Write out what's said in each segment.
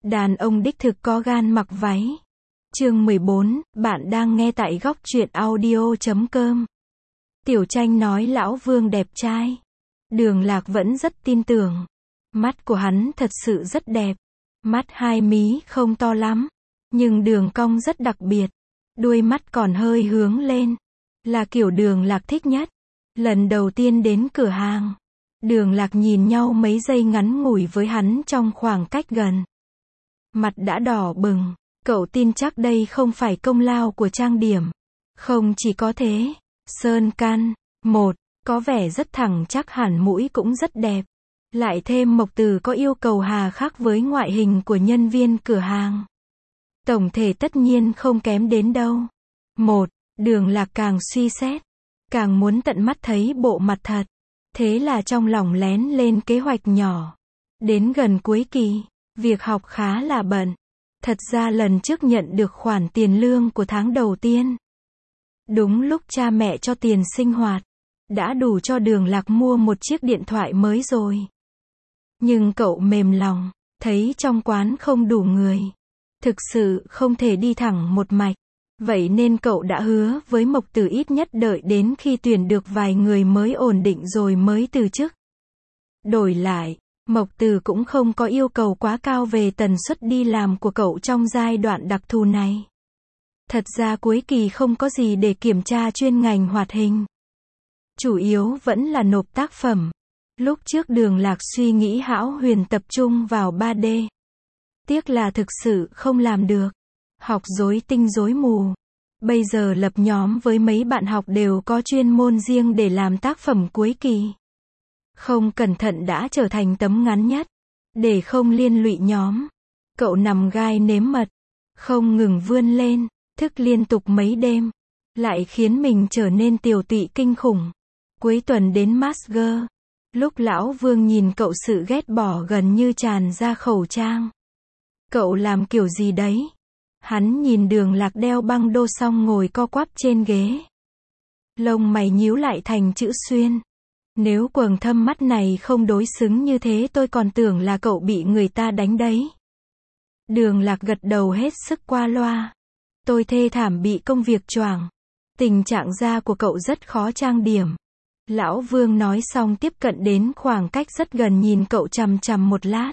Đàn ông đích thực có gan mặc váy. Chương 14, bạn đang nghe tại góc truyện audio.com. Tiểu Tranh nói Lão Vương đẹp trai. Đường Lạc vẫn rất tin tưởng. Mắt của hắn thật sự rất đẹp. Mắt hai mí không to lắm, nhưng đường cong rất đặc biệt. Đuôi mắt còn hơi hướng lên. Là kiểu Đường Lạc thích nhất. Lần đầu tiên đến cửa hàng, Đường Lạc nhìn nhau mấy giây ngắn ngủi với hắn trong khoảng cách gần. Mặt đã đỏ bừng. Cậu tin chắc đây không phải công lao của trang điểm. Không chỉ có thế, sơn can, có vẻ rất thẳng chắc hẳn mũi cũng rất đẹp. Lại thêm Mộc Từ có yêu cầu hà khắc với ngoại hình của nhân viên cửa hàng. Tổng thể tất nhiên không kém đến đâu. Đường Lạc càng suy xét, càng muốn tận mắt thấy bộ mặt thật. Thế là trong lòng lén lên kế hoạch nhỏ. Đến gần cuối kỳ, việc học khá là bận. Thật ra lần trước nhận được khoản tiền lương của tháng đầu tiên. Đúng lúc cha mẹ cho tiền sinh hoạt. Đã đủ cho Đường Lạc mua một chiếc điện thoại mới rồi. Nhưng cậu mềm lòng, thấy trong quán không đủ người. Thực sự không thể đi thẳng một mạch. Vậy nên cậu đã hứa với Mộc Từ ít nhất đợi đến khi tuyển được vài người mới ổn định rồi mới từ chức. Đổi lại, Mộc Từ cũng không có yêu cầu quá cao về tần suất đi làm của cậu trong giai đoạn đặc thù này. Thật ra cuối kỳ không có gì để kiểm tra chuyên ngành hoạt hình. Chủ yếu vẫn là nộp tác phẩm. Lúc trước Đường Lạc suy nghĩ hão huyền tập trung vào 3D. Tiếc là thực sự không làm được. Học rối tinh rối mù. Bây giờ lập nhóm với mấy bạn học đều có chuyên môn riêng để làm tác phẩm cuối kỳ. Không cẩn thận đã trở thành tấm ngắn nhất. Để không liên lụy nhóm, cậu nằm gai nếm mật, không ngừng vươn lên, thức liên tục mấy đêm, lại khiến mình trở nên tiều tụy kinh khủng. Cuối tuần đến Masger, lúc Lão Vương nhìn cậu sự ghét bỏ gần như tràn ra khẩu trang. Cậu làm kiểu gì đấy? Hắn nhìn Đường Lạc đeo băng đô xong ngồi co quắp trên ghế. Lông mày nhíu lại thành chữ xuyên. Nếu quầng thâm mắt này không đối xứng như thế tôi còn tưởng là cậu bị người ta đánh đấy. Đường Lạc gật đầu hết sức qua loa. Tôi thê thảm bị công việc choàng. Tình trạng da của cậu rất khó trang điểm. Lão Vương nói xong tiếp cận đến khoảng cách rất gần nhìn cậu chằm chằm một lát.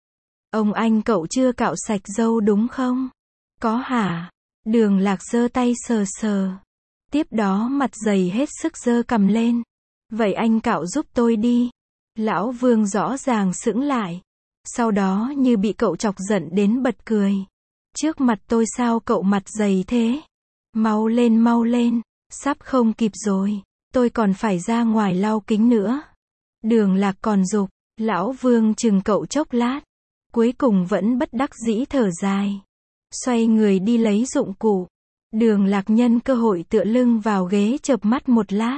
Ông anh cậu chưa cạo sạch râu đúng không? Có hả? Đường Lạc giơ tay sờ sờ. Tiếp đó mặt dày hết sức giơ cằm lên. Vậy anh cạo giúp tôi đi. Lão Vương rõ ràng sững lại. Sau đó như bị cậu chọc giận đến bật cười. Trước mặt tôi sao cậu mặt dày thế? Mau lên, sắp không kịp rồi. Tôi còn phải ra ngoài lau kính nữa. Đường Lạc còn giục. Lão Vương chừng cậu chốc lát. Cuối cùng vẫn bất đắc dĩ thở dài. Xoay người đi lấy dụng cụ. Đường Lạc nhân cơ hội tựa lưng vào ghế chợp mắt một lát.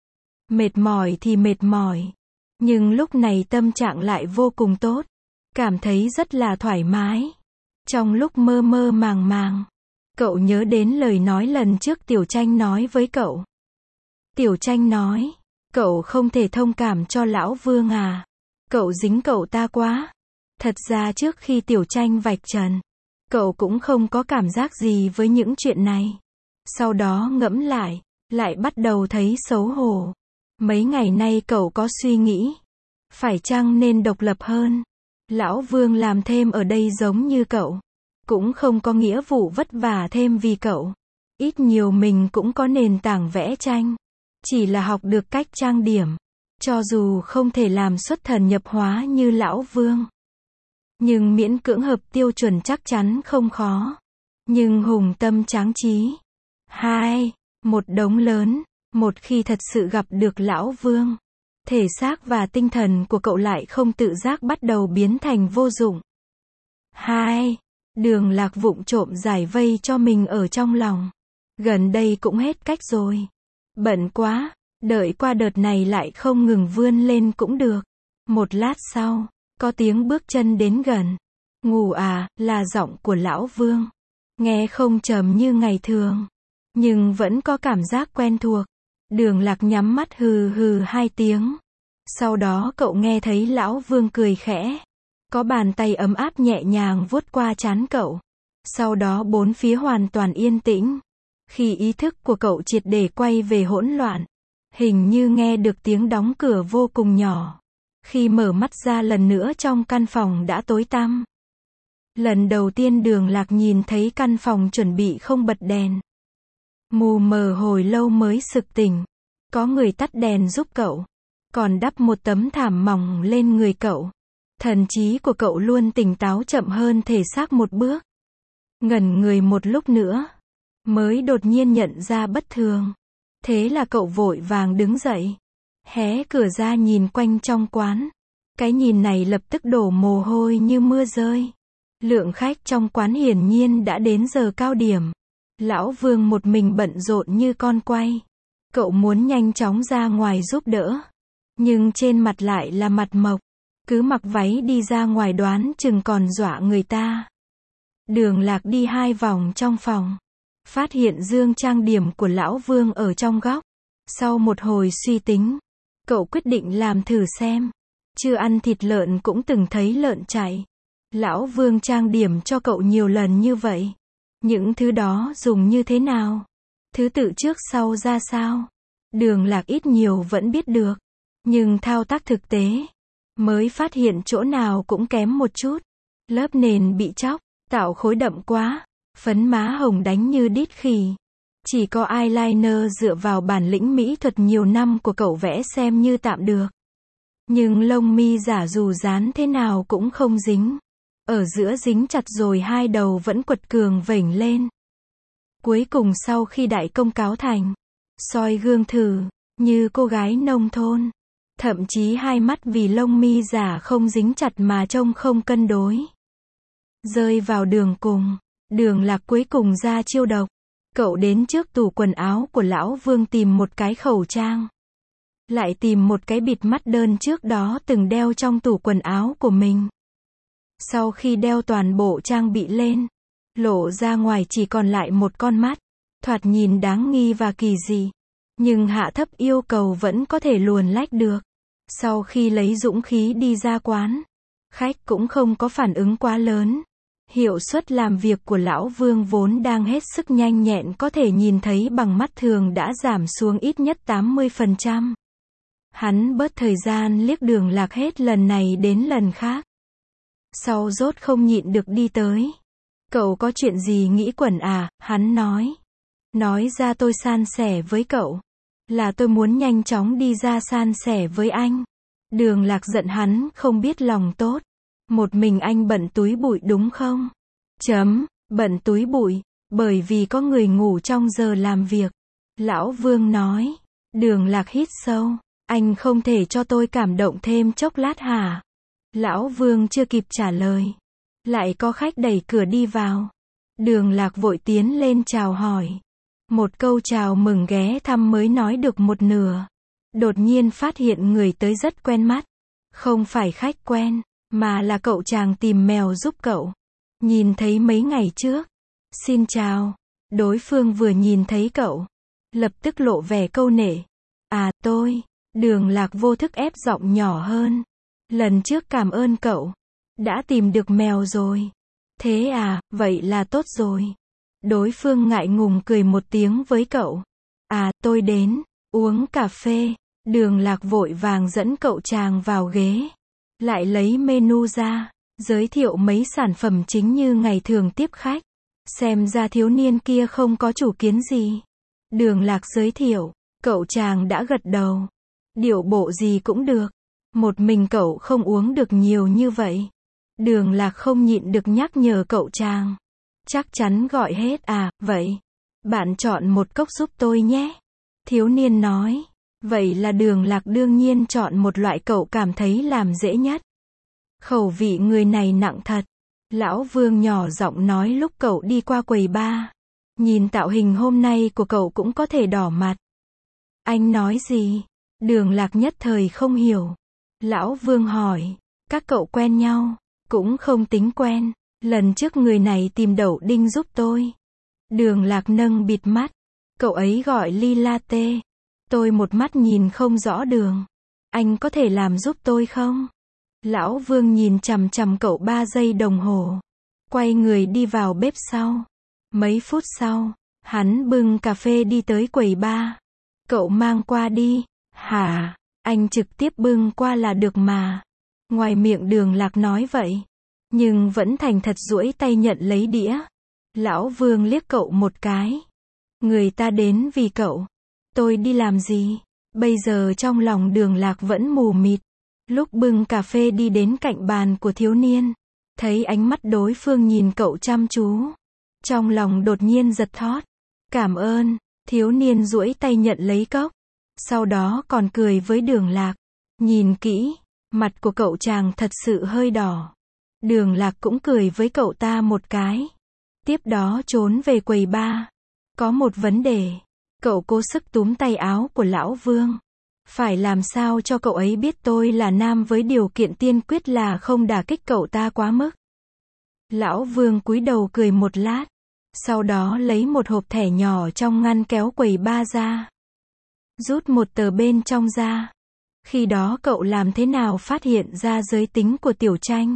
Mệt mỏi thì mệt mỏi. Nhưng lúc này tâm trạng lại vô cùng tốt. Cảm thấy rất là thoải mái. Trong lúc mơ mơ màng màng, cậu nhớ đến lời nói lần trước Tiểu Tranh nói với cậu. Tiểu Tranh nói, cậu không thể thông cảm cho Lão Vương à? Cậu dính cậu ta quá. Thật ra trước khi Tiểu Tranh vạch trần, cậu cũng không có cảm giác gì với những chuyện này. Sau đó ngẫm lại bắt đầu thấy xấu hổ. Mấy ngày nay cậu có suy nghĩ, phải chăng nên độc lập hơn? Lão Vương làm thêm ở đây giống như cậu, cũng không có nghĩa vụ vất vả thêm vì cậu. Ít nhiều mình cũng có nền tảng vẽ tranh, chỉ là học được cách trang điểm. Cho dù không thể làm xuất thần nhập hóa như Lão Vương, nhưng miễn cưỡng hợp tiêu chuẩn chắc chắn không khó. Nhưng hùng tâm tráng trí. Một đống lớn. Một khi thật sự gặp được Lão Vương, thể xác và tinh thần của cậu lại không tự giác bắt đầu biến thành vô dụng. Đường Lạc vụng trộm giải vây cho mình ở trong lòng. Gần đây cũng hết cách rồi. Bận quá, đợi qua đợt này lại không ngừng vươn lên cũng được. Một lát sau, có tiếng bước chân đến gần. Ngủ à, là giọng của Lão Vương. Nghe không trầm như ngày thường, nhưng vẫn có cảm giác quen thuộc. Đường Lạc nhắm mắt hừ hừ 2 tiếng. Sau đó cậu nghe thấy Lão Vương cười khẽ. Có bàn tay ấm áp nhẹ nhàng vuốt qua trán cậu. Sau đó bốn phía hoàn toàn yên tĩnh. Khi ý thức của cậu triệt để quay về hỗn loạn, hình như nghe được tiếng đóng cửa vô cùng nhỏ. Khi mở mắt ra lần nữa trong căn phòng đã tối tăm. Lần đầu tiên Đường Lạc nhìn thấy căn phòng chuẩn bị không bật đèn. Mù mờ hồi lâu mới sực tỉnh. Có người tắt đèn giúp cậu. Còn đắp một tấm thảm mỏng lên người cậu. Thần trí của cậu luôn tỉnh táo chậm hơn thể xác một bước. Ngẩn người một lúc nữa. Mới đột nhiên nhận ra bất thường. Thế là cậu vội vàng đứng dậy. Hé cửa ra nhìn quanh trong quán. Cái nhìn này lập tức đổ mồ hôi như mưa rơi. Lượng khách trong quán hiển nhiên đã đến giờ cao điểm. Lão Vương một mình bận rộn như con quay. Cậu muốn nhanh chóng ra ngoài giúp đỡ. Nhưng trên mặt lại là mặt mộc. Cứ mặc váy đi ra ngoài đoán chừng còn dọa người ta. Đường Lạc đi 2 vòng trong phòng. Phát hiện dương trang điểm của Lão Vương ở trong góc. Sau một hồi suy tính, cậu quyết định làm thử xem. Chưa ăn thịt lợn cũng từng thấy lợn chạy. Lão Vương trang điểm cho cậu nhiều lần như vậy. Những thứ đó dùng như thế nào? Thứ tự trước sau ra sao? Đường Lạc ít nhiều vẫn biết được. Nhưng thao tác thực tế, mới phát hiện chỗ nào cũng kém một chút. Lớp nền bị chóc, tạo khối đậm quá. Phấn má hồng đánh như đít khỉ. Chỉ có eyeliner dựa vào bản lĩnh mỹ thuật nhiều năm của cậu vẽ xem như tạm được. Nhưng lông mi giả dù dán thế nào cũng không dính. Ở giữa dính chặt rồi hai đầu vẫn quật cường vểnh lên. Cuối cùng sau khi đại công cáo thành, soi gương thử, như cô gái nông thôn. Thậm chí hai mắt vì lông mi giả không dính chặt mà trông không cân đối. Rơi vào đường cùng, Đường Lạc cuối cùng ra chiêu độc. Cậu đến trước tủ quần áo của Lão Vương tìm một cái khẩu trang. Lại tìm một cái bịt mắt đơn trước đó từng đeo trong tủ quần áo của mình. Sau khi đeo toàn bộ trang bị lên, lộ ra ngoài chỉ còn lại một con mắt. Thoạt nhìn đáng nghi và kỳ dị. Nhưng hạ thấp yêu cầu vẫn có thể luồn lách được. Sau khi lấy dũng khí đi ra quán, khách cũng không có phản ứng quá lớn. Hiệu suất làm việc của Lão Vương vốn đang hết sức nhanh nhẹn có thể nhìn thấy bằng mắt thường đã giảm xuống ít nhất 80%. Hắn bớt thời gian liếc Đường Lạc hết lần này đến lần khác. Sau rốt không nhịn được đi tới. Cậu có chuyện gì nghĩ quẩn à, hắn nói. Nói ra tôi san sẻ với cậu. Là tôi muốn nhanh chóng đi ra san sẻ với anh. Đường Lạc giận hắn không biết lòng tốt. Một mình anh bận túi bụi đúng không? Bận túi bụi, bởi vì có người ngủ trong giờ làm việc. Lão Vương nói. Đường Lạc hít sâu. Anh không thể cho tôi cảm động thêm chốc lát hả? Lão Vương chưa kịp trả lời. Lại có khách đẩy cửa đi vào. Đường Lạc vội tiến lên chào hỏi. Một câu chào mừng ghé thăm mới nói được một nửa. Đột nhiên phát hiện người tới rất quen mắt. Không phải khách quen, mà là cậu chàng tìm mèo giúp cậu. Nhìn thấy mấy ngày trước. Xin chào. Đối phương vừa nhìn thấy cậu, lập tức lộ vẻ câu nể. À tôi. Đường Lạc vô thức ép giọng nhỏ hơn. Lần trước cảm ơn cậu. Đã tìm được mèo rồi. Thế à, vậy là tốt rồi. Đối phương ngại ngùng cười một tiếng với cậu. À, tôi đến. Uống cà phê. Đường Lạc vội vàng dẫn cậu chàng vào ghế. Lại lấy menu ra. Giới thiệu mấy sản phẩm chính như ngày thường tiếp khách. Xem ra thiếu niên kia không có chủ kiến gì. Đường Lạc giới thiệu. Cậu chàng đã gật đầu. Điệu bộ gì cũng được. Một mình cậu không uống được nhiều như vậy. Đường Lạc không nhịn được nhắc nhở cậu chàng. Chắc chắn gọi hết à, vậy. Bạn chọn một cốc giúp tôi nhé. Thiếu niên nói. Vậy là Đường Lạc đương nhiên chọn một loại cậu cảm thấy làm dễ nhất. Khẩu vị người này nặng thật. Lão Vương nhỏ giọng nói lúc cậu đi qua quầy bar. Nhìn tạo hình hôm nay của cậu cũng có thể đỏ mặt. Anh nói gì? Đường Lạc nhất thời không hiểu. Lão Vương hỏi. Các cậu quen nhau? Cũng không tính quen. Lần trước người này tìm Đậu Đinh giúp tôi. Đường Lạc nâng bịt mắt. Cậu ấy gọi ly latte. Tôi một mắt nhìn không rõ đường. Anh có thể làm giúp tôi không? Lão Vương nhìn chằm chằm cậu 3 giây đồng hồ. Quay người đi vào bếp sau. Mấy phút sau, hắn bưng cà phê đi tới quầy bar. Cậu mang qua đi. Hả? Anh trực tiếp bưng qua là được mà. Ngoài miệng Đường Lạc nói vậy, nhưng vẫn thành thật duỗi tay nhận lấy đĩa. Lão Vương liếc cậu một cái. Người ta đến vì cậu. Tôi đi làm gì? Bây giờ trong lòng Đường Lạc vẫn mù mịt. Lúc bưng cà phê đi đến cạnh bàn của thiếu niên, thấy ánh mắt đối phương nhìn cậu chăm chú. Trong lòng đột nhiên giật thót. Cảm ơn. Thiếu niên duỗi tay nhận lấy cốc. Sau đó còn cười với Đường Lạc. Nhìn kỹ, mặt của cậu chàng thật sự hơi đỏ. Đường Lạc cũng cười với cậu ta một cái. Tiếp đó trốn về quầy bar. Có một vấn đề. Cậu cố sức túm tay áo của Lão Vương. Phải làm sao cho cậu ấy biết tôi là nam với điều kiện tiên quyết là không đả kích cậu ta quá mức. Lão Vương cúi đầu cười một lát. Sau đó lấy một hộp thẻ nhỏ trong ngăn kéo quầy bar ra. Rút một tờ bên trong ra. Khi đó cậu làm thế nào phát hiện ra giới tính của Tiểu Tranh?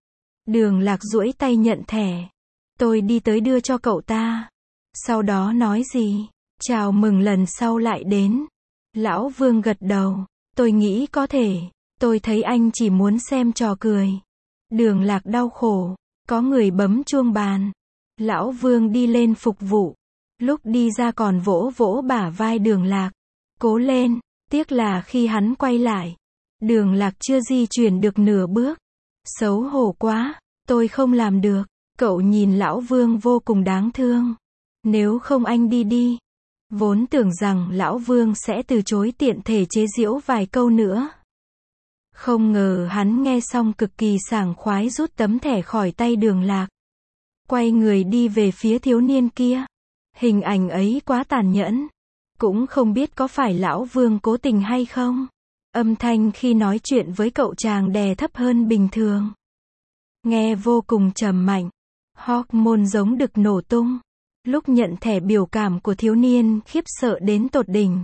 Đường Lạc duỗi tay nhận thẻ. Tôi đi tới đưa cho cậu ta. Sau đó nói gì? Chào mừng lần sau lại đến. Lão Vương gật đầu. Tôi nghĩ có thể. Tôi thấy anh chỉ muốn xem trò cười. Đường Lạc đau khổ. Có người bấm chuông bàn. Lão Vương đi lên phục vụ. Lúc đi ra còn vỗ vỗ bả vai Đường Lạc. Cố lên. Tiếc là khi hắn quay lại, Đường Lạc chưa di chuyển được nửa bước. Xấu hổ quá. Tôi không làm được. Cậu nhìn Lão Vương vô cùng đáng thương. Nếu không anh đi đi. Vốn tưởng rằng Lão Vương sẽ từ chối, tiện thể chế giễu vài câu nữa. Không ngờ hắn nghe xong cực kỳ sảng khoái rút tấm thẻ khỏi tay Đường Lạc. Quay người đi về phía thiếu niên kia. Hình ảnh ấy quá tàn nhẫn. Cũng không biết có phải Lão Vương cố tình hay không. Âm thanh khi nói chuyện với cậu chàng đè thấp hơn bình thường. Nghe vô cùng trầm mạnh. Hormone giống đực nổ tung. Lúc nhận thẻ biểu cảm của thiếu niên khiếp sợ đến tột đỉnh.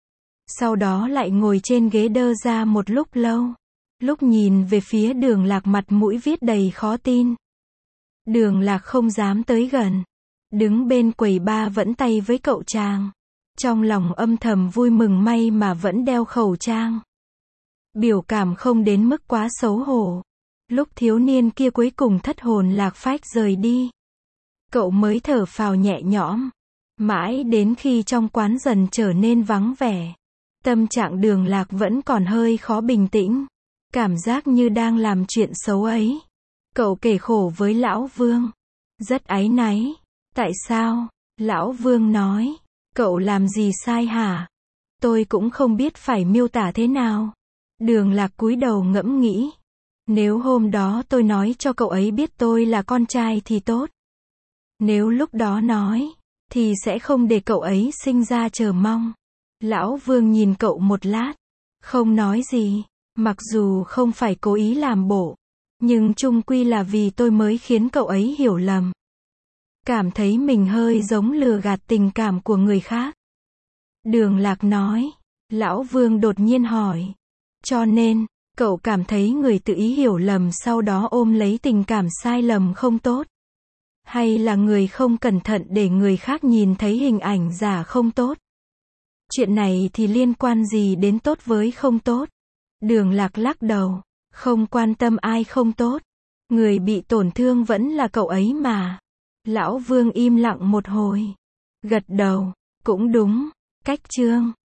Sau đó lại ngồi trên ghế đơ ra một lúc lâu. Lúc nhìn về phía Đường Lạc mặt mũi viết đầy khó tin. Đường Lạc không dám tới gần. Đứng bên quầy bar vẫn tay với cậu chàng. Trong lòng âm thầm vui mừng may mà vẫn đeo khẩu trang. Biểu cảm không đến mức quá xấu hổ. Lúc thiếu niên kia cuối cùng thất hồn lạc phách rời đi, cậu mới thở phào nhẹ nhõm. Mãi đến khi trong quán dần trở nên vắng vẻ, tâm trạng Đường Lạc vẫn còn hơi khó bình tĩnh. Cảm giác như đang làm chuyện xấu ấy. Cậu kể khổ với Lão Vương. Rất áy náy. Tại sao? Lão Vương nói. Cậu làm gì sai hả? Tôi cũng không biết phải miêu tả thế nào. Đường Lạc cúi đầu ngẫm nghĩ. Nếu hôm đó tôi nói cho cậu ấy biết tôi là con trai thì tốt. Nếu lúc đó nói, thì sẽ không để cậu ấy sinh ra chờ mong. Lão Vương nhìn cậu một lát. Không nói gì. Mặc dù không phải cố ý làm bộ, nhưng chung quy là vì tôi mới khiến cậu ấy hiểu lầm. Cảm thấy mình hơi giống lừa gạt tình cảm của người khác. Đường Lạc nói. Lão Vương đột nhiên hỏi. Cho nên, cậu cảm thấy người tự ý hiểu lầm sau đó ôm lấy tình cảm sai lầm không tốt? Hay là người không cẩn thận để người khác nhìn thấy hình ảnh giả không tốt? Chuyện này thì liên quan gì đến tốt với không tốt? Đường Lạc lắc đầu. Không quan tâm ai không tốt. Người bị tổn thương vẫn là cậu ấy mà. Lão Vương im lặng một hồi. Gật đầu. Cũng đúng. Cách chương